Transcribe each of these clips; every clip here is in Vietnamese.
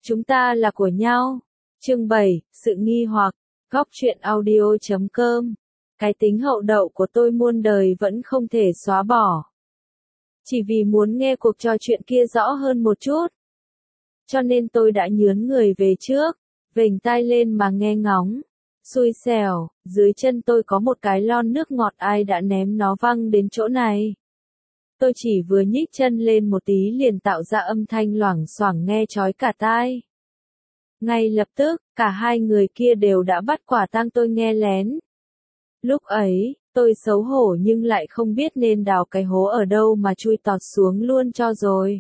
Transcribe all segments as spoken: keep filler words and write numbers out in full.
Chúng ta là của nhau. Chương bảy, sự nghi hoặc. Góc truyện audio chấm com. Cái tính hậu đậu của tôi muôn đời vẫn không thể xóa bỏ. Chỉ vì muốn nghe cuộc trò chuyện kia rõ hơn một chút. Cho nên tôi đã nhướn người về trước, vểnh tai lên mà nghe ngóng. Xui xẻo, dưới chân tôi có một cái lon nước ngọt, ai đã ném nó văng đến chỗ này. Tôi chỉ vừa nhích chân lên một tí liền tạo ra âm thanh loảng xoảng nghe chói cả tai. Ngay lập tức, cả hai người kia đều đã bắt quả tang tôi nghe lén. Lúc ấy, tôi xấu hổ nhưng lại không biết nên đào cái hố ở đâu mà chui tọt xuống luôn cho rồi.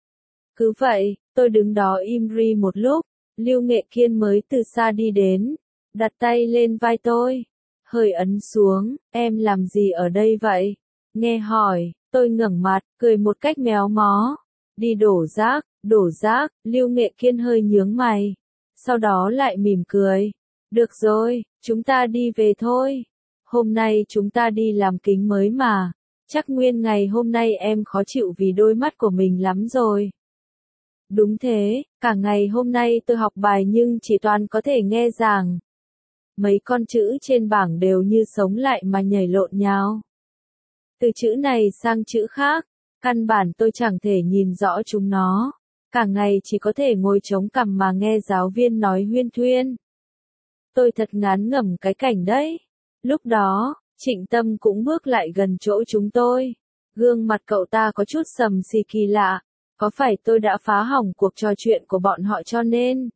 Cứ vậy, tôi đứng đó im ri một lúc, Lưu Nghệ Kiên mới từ xa đi đến, đặt tay lên vai tôi, hơi ấn xuống, em làm gì ở đây vậy? Nghe hỏi, tôi ngẩng mặt, cười một cách méo mó. Đi đổ rác, đổ rác, Lưu Nghệ Kiên hơi nhướng mày. Sau đó lại mỉm cười. Được rồi, chúng ta đi về thôi. Hôm nay chúng ta đi làm kính mới mà. Chắc nguyên ngày hôm nay em khó chịu vì đôi mắt của mình lắm rồi. Đúng thế, cả ngày hôm nay tôi học bài nhưng chỉ toàn có thể nghe giảng. Mấy con chữ trên bảng đều như sống lại mà nhảy lộn nhào. Từ chữ này sang chữ khác, căn bản tôi chẳng thể nhìn rõ chúng nó. Cả ngày chỉ có thể ngồi chống cằm mà nghe giáo viên nói huyên thuyên. Tôi thật ngán ngẩm cái cảnh đấy. Lúc đó, Trịnh Tâm cũng bước lại gần chỗ chúng tôi. Gương mặt cậu ta có chút sầm xì kỳ lạ. Có phải tôi đã phá hỏng cuộc trò chuyện của bọn họ cho nên?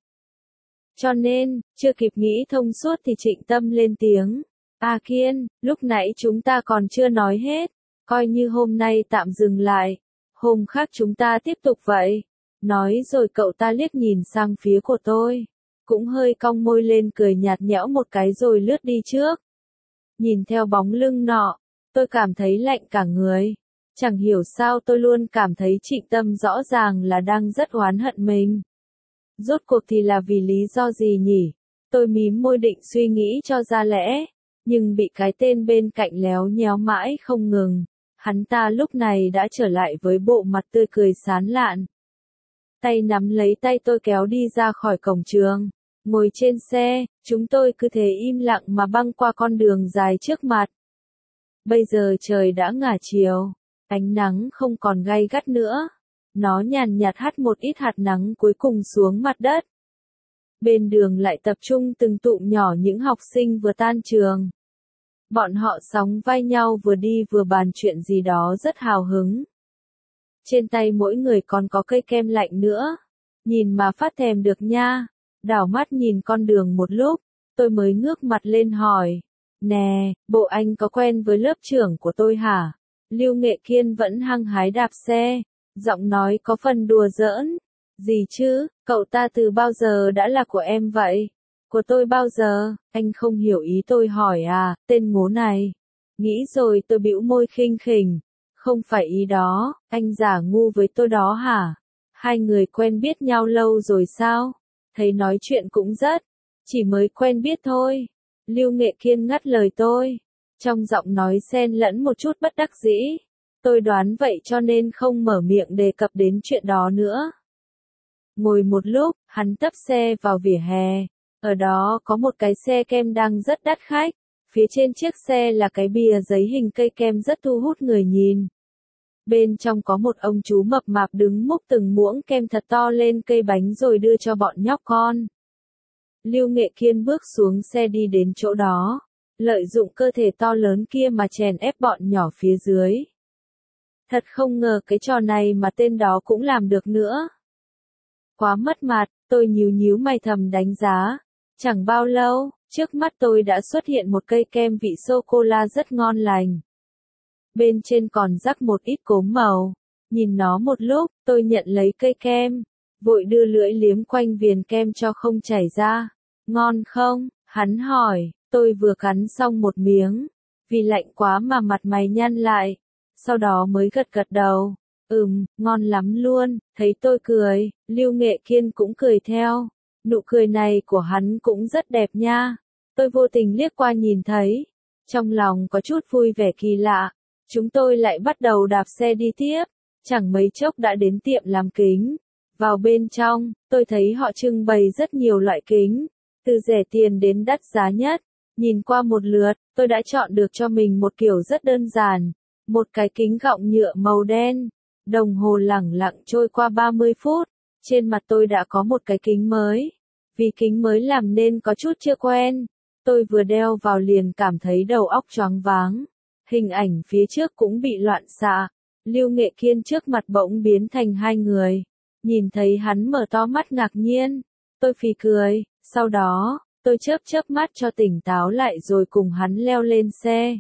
Cho nên, chưa kịp nghĩ thông suốt thì Trịnh Tâm lên tiếng. À Kiên, lúc nãy chúng ta còn chưa nói hết. Coi như hôm nay tạm dừng lại. Hôm khác chúng ta tiếp tục vậy. Nói rồi cậu ta liếc nhìn sang phía của tôi. Cũng hơi cong môi lên cười nhạt nhẽo một cái rồi lướt đi trước. Nhìn theo bóng lưng nọ, tôi cảm thấy lạnh cả người. Chẳng hiểu sao tôi luôn cảm thấy Trịnh Tâm rõ ràng là đang rất oán hận mình. Rốt cuộc thì là vì lý do gì nhỉ? Tôi mím môi định suy nghĩ cho ra lẽ. Nhưng bị cái tên bên cạnh léo nhéo mãi không ngừng. Hắn ta lúc này đã trở lại với bộ mặt tươi cười sán lạn. Tay nắm lấy tay tôi kéo đi ra khỏi cổng trường. Ngồi trên xe, chúng tôi cứ thế im lặng mà băng qua con đường dài trước mặt. Bây giờ trời đã ngả chiều. Ánh nắng không còn gay gắt nữa. Nó nhàn nhạt hắt một ít hạt nắng cuối cùng xuống mặt đất. Bên đường lại tập trung từng tụm nhỏ những học sinh vừa tan trường. Bọn họ sóng vai nhau vừa đi vừa bàn chuyện gì đó rất hào hứng. Trên tay mỗi người còn có cây kem lạnh nữa. Nhìn mà phát thèm được nha. Đảo mắt nhìn con đường một lúc, tôi mới ngước mặt lên hỏi. Nè, bộ anh có quen với lớp trưởng của tôi hả? Lưu Nghệ Kiên vẫn hăng hái đạp xe. Giọng nói có phần đùa giỡn. Gì chứ, cậu ta từ bao giờ đã là của em vậy? Của tôi bao giờ? Anh không hiểu ý tôi hỏi à, tên ngố này. Nghĩ rồi tôi bĩu môi khinh khỉnh. Không phải ý đó, anh giả ngu với tôi đó hả? Hai người quen biết nhau lâu rồi sao? Thấy nói chuyện cũng rất, chỉ mới quen biết thôi. Lưu Nghệ Kiên ngắt lời tôi. Trong giọng nói xen lẫn một chút bất đắc dĩ. Tôi đoán vậy cho nên không mở miệng đề cập đến chuyện đó nữa. Ngồi một lúc, hắn tấp xe vào vỉa hè. Ở đó có một cái xe kem đang rất đắt khách. Phía trên chiếc xe là cái bìa giấy hình cây kem rất thu hút người nhìn. Bên trong có một ông chú mập mạp đứng múc từng muỗng kem thật to lên cây bánh rồi đưa cho bọn nhóc con. Lưu Nghệ Kiên bước xuống xe đi đến chỗ đó. Lợi dụng cơ thể to lớn kia mà chèn ép bọn nhỏ phía dưới. Thật không ngờ cái trò này mà tên đó cũng làm được nữa. Quá mất mặt, tôi nhíu nhíu mày thầm đánh giá. Chẳng bao lâu, trước mắt tôi đã xuất hiện một cây kem vị sô-cô-la rất ngon lành. Bên trên còn rắc một ít cốm màu. Nhìn nó một lúc, tôi nhận lấy cây kem. Vội đưa lưỡi liếm quanh viền kem cho không chảy ra. Ngon không? Hắn hỏi. Tôi vừa cắn xong một miếng. Vì lạnh quá mà mặt mày nhăn lại. Sau đó mới gật gật đầu. Ừm, ngon lắm luôn. Thấy tôi cười, Lưu Nghệ Kiên cũng cười theo. Nụ cười này của hắn cũng rất đẹp nha. Tôi vô tình liếc qua nhìn thấy. Trong lòng có chút vui vẻ kỳ lạ. Chúng tôi lại bắt đầu đạp xe đi tiếp. Chẳng mấy chốc đã đến tiệm làm kính. Vào bên trong, tôi thấy họ trưng bày rất nhiều loại kính, từ rẻ tiền đến đắt giá nhất. Nhìn qua một lượt, tôi đã chọn được cho mình một kiểu rất đơn giản, một cái kính gọng nhựa màu đen. Đồng hồ lẳng lặng trôi qua ba mươi phút, trên mặt tôi đã có một cái kính mới. Vì kính mới làm nên có chút chưa quen, tôi vừa đeo vào liền cảm thấy đầu óc choáng váng. Hình ảnh phía trước cũng bị loạn xạ. Lưu Nghệ Kiên trước mặt bỗng biến thành hai người. Nhìn thấy hắn mở to mắt ngạc nhiên, tôi phì cười, sau đó, tôi chớp chớp mắt cho tỉnh táo lại rồi cùng hắn leo lên xe.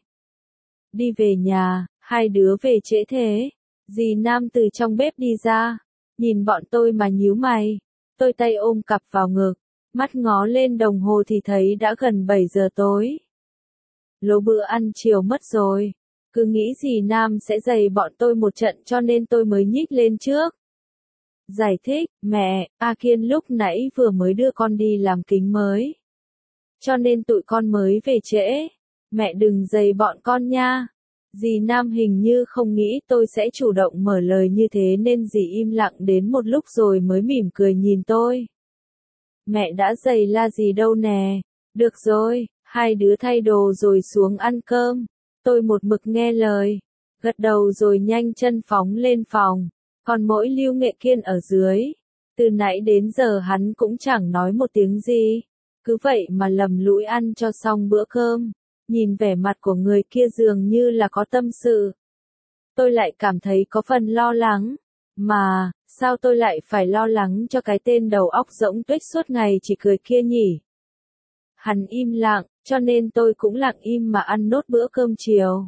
Đi về nhà, hai đứa về trễ thế. Dì Nam từ trong bếp đi ra, nhìn bọn tôi mà nhíu mày. Tôi tay ôm cặp vào ngực, mắt ngó lên đồng hồ thì thấy đã gần bảy giờ tối. Lố bữa ăn chiều mất rồi, cứ nghĩ dì Nam sẽ giày bọn tôi một trận cho nên tôi mới nhích lên trước. Giải thích, mẹ, A Kiên lúc nãy vừa mới đưa con đi làm kính mới. Cho nên tụi con mới về trễ. Mẹ đừng giày bọn con nha. Dì Nam hình như không nghĩ tôi sẽ chủ động mở lời như thế nên dì im lặng đến một lúc rồi mới mỉm cười nhìn tôi. Mẹ đã giày la gì đâu nè. Được rồi, hai đứa thay đồ rồi xuống ăn cơm. Tôi một mực nghe lời, gật đầu rồi nhanh chân phóng lên phòng. Còn mỗi Lưu Nghệ Kiên ở dưới, từ nãy đến giờ hắn cũng chẳng nói một tiếng gì. Cứ vậy mà lầm lũi ăn cho xong bữa cơm. Nhìn vẻ mặt của người kia dường như là có tâm sự. Tôi lại cảm thấy có phần lo lắng. Mà, sao tôi lại phải lo lắng cho cái tên đầu óc rỗng tuếch suốt ngày chỉ cười kia nhỉ? Hắn im lặng, cho nên tôi cũng lặng im mà ăn nốt bữa cơm chiều.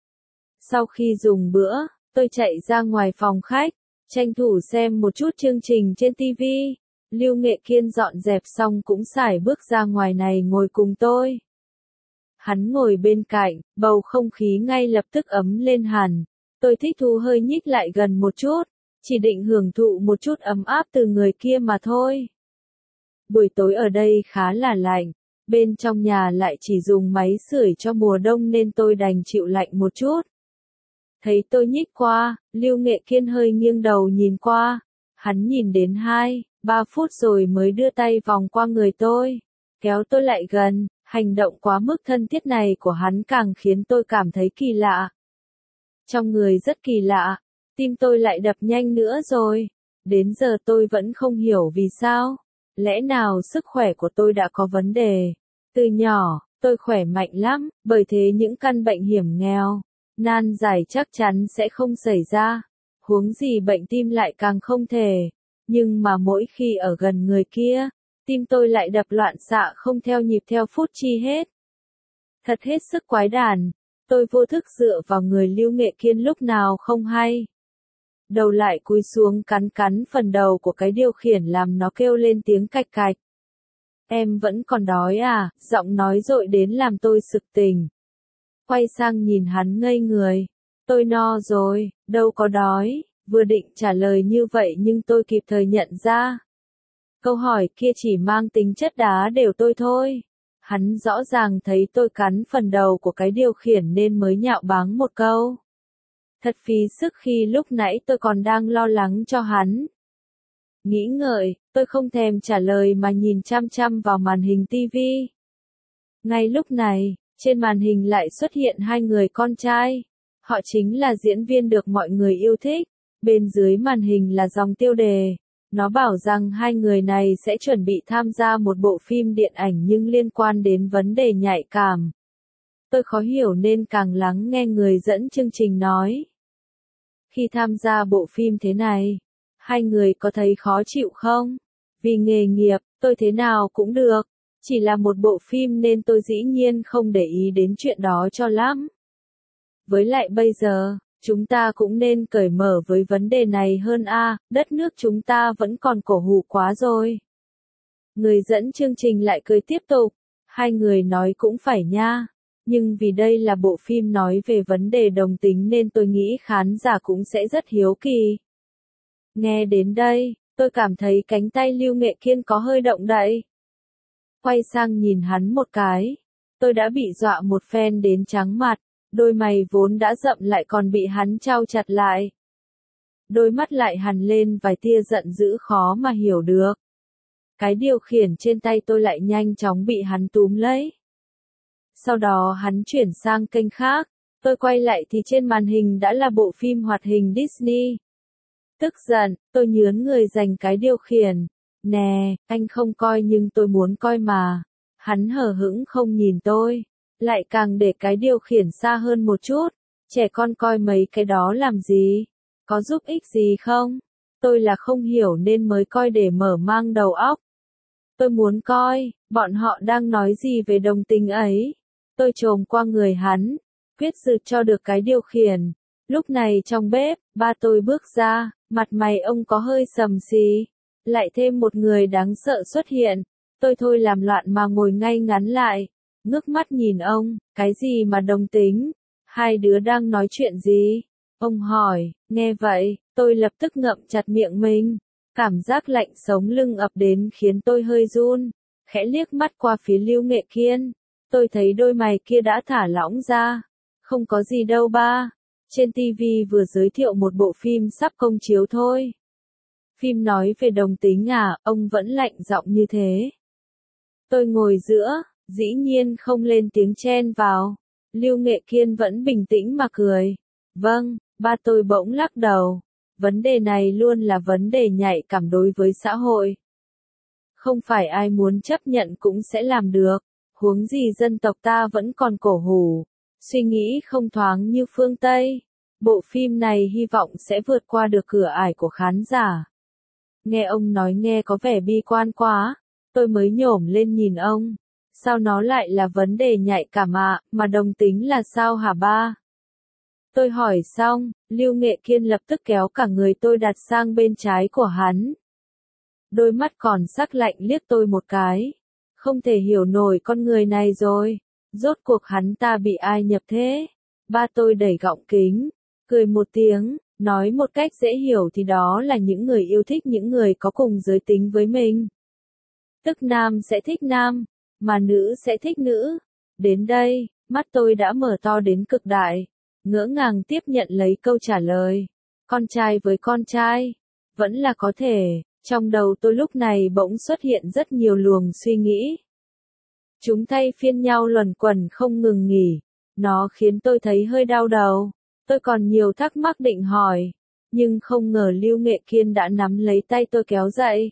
Sau khi dùng bữa, tôi chạy ra ngoài phòng khách, tranh thủ xem một chút chương trình trên ti vi. Lưu Nghệ Kiên dọn dẹp xong cũng sải bước ra ngoài này ngồi cùng tôi. Hắn ngồi bên cạnh, bầu không khí ngay lập tức ấm lên hẳn. Tôi thích thú hơi nhích lại gần một chút, chỉ định hưởng thụ một chút ấm áp từ người kia mà thôi. Buổi tối ở đây khá là lạnh, bên trong nhà lại chỉ dùng máy sưởi cho mùa đông nên tôi đành chịu lạnh một chút. Thấy tôi nhích qua, Lưu Nghệ Kiên hơi nghiêng đầu nhìn qua, hắn nhìn đến hai, ba phút rồi mới đưa tay vòng qua người tôi, kéo tôi lại gần. Hành động quá mức thân thiết này của hắn càng khiến tôi cảm thấy kỳ lạ. Trong người rất kỳ lạ, tim tôi lại đập nhanh nữa rồi. Đến giờ tôi vẫn không hiểu vì sao. Lẽ nào sức khỏe của tôi đã có vấn đề? Từ nhỏ, tôi khỏe mạnh lắm, bởi thế những căn bệnh hiểm nghèo, nan giải chắc chắn sẽ không xảy ra. Huống gì bệnh tim lại càng không thể. Nhưng mà mỗi khi ở gần người kia, tim tôi lại đập loạn xạ không theo nhịp theo phút chi hết. Thật hết sức quái đản, tôi vô thức dựa vào người Lưu Nghệ Kiên lúc nào không hay. Đầu lại cúi xuống cắn cắn phần đầu của cái điều khiển làm nó kêu lên tiếng cạch cạch. Em vẫn còn đói à, giọng nói dội đến làm tôi sực tỉnh. Quay sang nhìn hắn ngây người. Tôi no rồi, đâu có đói, vừa định trả lời như vậy nhưng tôi kịp thời nhận ra. Câu hỏi kia chỉ mang tính chất đá đều tôi thôi. Hắn rõ ràng thấy tôi cắn phần đầu của cái điều khiển nên mới nhạo báng một câu. Thật phí sức khi lúc nãy tôi còn đang lo lắng cho hắn. Nghĩ ngợi, tôi không thèm trả lời mà nhìn chăm chăm vào màn hình ti vi. Ngay lúc này, trên màn hình lại xuất hiện hai người con trai. Họ chính là diễn viên được mọi người yêu thích. Bên dưới màn hình là dòng tiêu đề. Nó bảo rằng hai người này sẽ chuẩn bị tham gia một bộ phim điện ảnh nhưng liên quan đến vấn đề nhạy cảm. Tôi khó hiểu nên càng lắng nghe người dẫn chương trình nói. Khi tham gia bộ phim thế này, hai người có thấy khó chịu không? Vì nghề nghiệp, tôi thế nào cũng được. Chỉ là một bộ phim nên tôi dĩ nhiên không để ý đến chuyện đó cho lắm. Với lại bây giờ, chúng ta cũng nên cởi mở với vấn đề này hơn a, đất nước chúng ta vẫn còn cổ hủ quá rồi. Người dẫn chương trình lại cười tiếp tục, hai người nói cũng phải nha, nhưng vì đây là bộ phim nói về vấn đề đồng tính nên tôi nghĩ khán giả cũng sẽ rất hiếu kỳ. Nghe đến đây, tôi cảm thấy cánh tay Lưu Nghệ Kiên có hơi động đậy. Quay sang nhìn hắn một cái, tôi đã bị dọa một phen đến trắng mặt. Đôi mày vốn đã rậm lại còn bị hắn trao chặt lại. đôi mắt lại hằn lên vài tia giận dữ khó mà hiểu được. Cái điều khiển trên tay tôi lại nhanh chóng bị hắn túm lấy. Sau đó hắn chuyển sang kênh khác, tôi quay lại thì trên màn hình đã là bộ phim hoạt hình Disney. Tức giận, tôi nhướn người giành cái điều khiển. Nè, anh không coi nhưng tôi muốn coi mà. Hắn hờ hững không nhìn tôi, lại càng để cái điều khiển xa hơn một chút. Trẻ con coi mấy cái đó làm gì? Có giúp ích gì không? Tôi là không hiểu nên mới coi để mở mang đầu óc. Tôi muốn coi, bọn họ đang nói gì về đồng tính ấy. Tôi chồm qua người hắn, quyết rượt cho được cái điều khiển. Lúc này trong bếp, ba tôi bước ra, mặt mày ông có hơi sầm xì. Lại thêm một người đáng sợ xuất hiện. Tôi thôi làm loạn mà ngồi ngay ngắn lại, ngước mắt nhìn ông, cái gì mà đồng tính? Hai đứa đang nói chuyện gì? Ông hỏi, nghe vậy, tôi lập tức ngậm chặt miệng mình. Cảm giác lạnh sống lưng ập đến khiến tôi hơi run, khẽ liếc mắt qua phía Lưu Nghệ Kiên. Tôi thấy đôi mày kia đã thả lỏng ra. Không có gì đâu ba. Trên ti vi vừa giới thiệu một bộ phim sắp công chiếu thôi. Phim nói về đồng tính à, ông vẫn lạnh giọng như thế. Tôi ngồi giữa, dĩ nhiên không lên tiếng chen vào. Lưu Nghệ Kiên vẫn bình tĩnh mà cười. Vâng, ba tôi bỗng lắc đầu. Vấn đề này luôn là vấn đề nhạy cảm đối với xã hội. Không phải ai muốn chấp nhận cũng sẽ làm được. Huống gì dân tộc ta vẫn còn cổ hủ, suy nghĩ không thoáng như phương Tây. Bộ phim này hy vọng sẽ vượt qua được cửa ải của khán giả. Nghe ông nói nghe có vẻ bi quan quá, tôi mới nhổm lên nhìn ông. Sao nó lại là vấn đề nhạy cảm ạ, mà đồng tính là sao hả ba? Tôi hỏi xong, Lưu Nghệ Kiên lập tức kéo cả người tôi đặt sang bên trái của hắn. Đôi mắt còn sắc lạnh liếc tôi một cái. Không thể hiểu nổi con người này rồi. Rốt cuộc hắn ta bị ai nhập thế? Ba tôi đẩy gọng kính, cười một tiếng, nói một cách dễ hiểu thì đó là những người yêu thích những người có cùng giới tính với mình. Tức nam sẽ thích nam, mà nữ sẽ thích nữ. Đến đây, mắt tôi đã mở to đến cực đại, ngỡ ngàng tiếp nhận lấy câu trả lời. Con trai với con trai, vẫn là có thể. Trong đầu tôi lúc này bỗng xuất hiện rất nhiều luồng suy nghĩ. Chúng thay phiên nhau luẩn quẩn không ngừng nghỉ. Nó khiến tôi thấy hơi đau đầu. Tôi còn nhiều thắc mắc định hỏi. Nhưng không ngờ Lưu Nghệ Kiên đã nắm lấy tay tôi kéo dậy.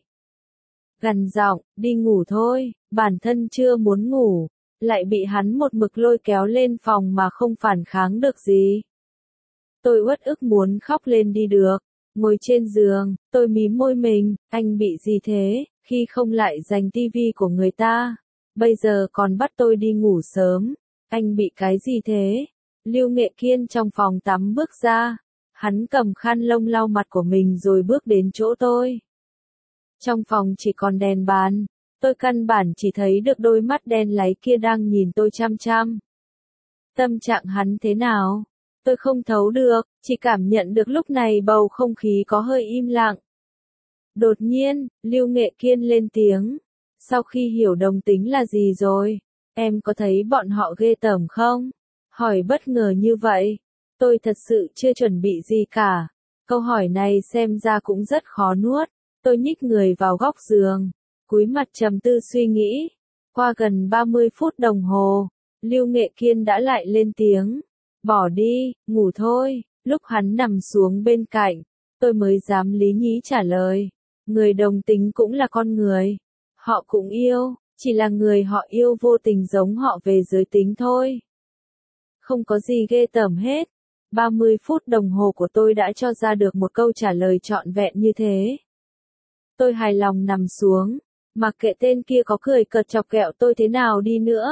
Gằn giọng, đi ngủ thôi, bản thân chưa muốn ngủ. Lại bị hắn một mực lôi kéo lên phòng mà không phản kháng được gì. Tôi uất ức muốn khóc lên đi được. Ngồi trên giường, tôi mím môi mình, anh bị gì thế, khi không lại giành tivi của người ta. Bây giờ còn bắt tôi đi ngủ sớm. Anh bị cái gì thế? Lưu Nghệ Kiên trong phòng tắm bước ra. Hắn cầm khăn lông lau mặt của mình rồi bước đến chỗ tôi. Trong phòng chỉ còn đèn bàn. Tôi căn bản chỉ thấy được đôi mắt đen láy kia đang nhìn tôi chăm chăm. Tâm trạng hắn thế nào? Tôi không thấu được, chỉ cảm nhận được lúc này bầu không khí có hơi im lặng. Đột nhiên, Lưu Nghệ Kiên lên tiếng. Sau khi hiểu đồng tính là gì rồi, em có thấy bọn họ ghê tởm không? Hỏi bất ngờ như vậy. Tôi thật sự chưa chuẩn bị gì cả. Câu hỏi này xem ra cũng rất khó nuốt. Tôi nhích người vào góc giường, cúi mặt trầm tư suy nghĩ. Qua gần ba mươi phút đồng hồ, Lưu Nghệ Kiên đã lại lên tiếng. Bỏ đi, ngủ thôi. Lúc hắn nằm xuống bên cạnh, tôi mới dám lý nhí trả lời. Người đồng tính cũng là con người. Họ cũng yêu, chỉ là người họ yêu vô tình giống họ về giới tính thôi. Không có gì ghê tởm hết. ba mươi phút đồng hồ của tôi đã cho ra được một câu trả lời trọn vẹn như thế. Tôi hài lòng nằm xuống, mặc kệ tên kia có cười cợt chọc ghẹo tôi thế nào đi nữa.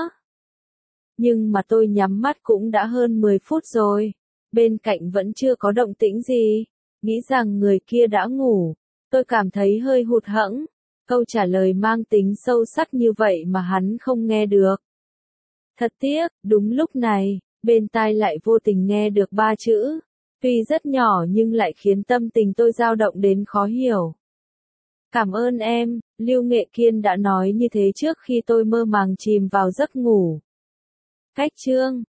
Nhưng mà tôi nhắm mắt cũng đã hơn mười phút rồi. Bên cạnh vẫn chưa có động tĩnh gì. Nghĩ rằng người kia đã ngủ. Tôi cảm thấy hơi hụt hẫng. Câu trả lời mang tính sâu sắc như vậy mà hắn không nghe được. Thật tiếc, đúng lúc này, bên tai lại vô tình nghe được ba chữ. Tuy rất nhỏ nhưng lại khiến tâm tình tôi dao động đến khó hiểu. Cảm ơn em, Lưu Nghệ Kiên đã nói như thế trước khi tôi mơ màng chìm vào giấc ngủ. Cách chương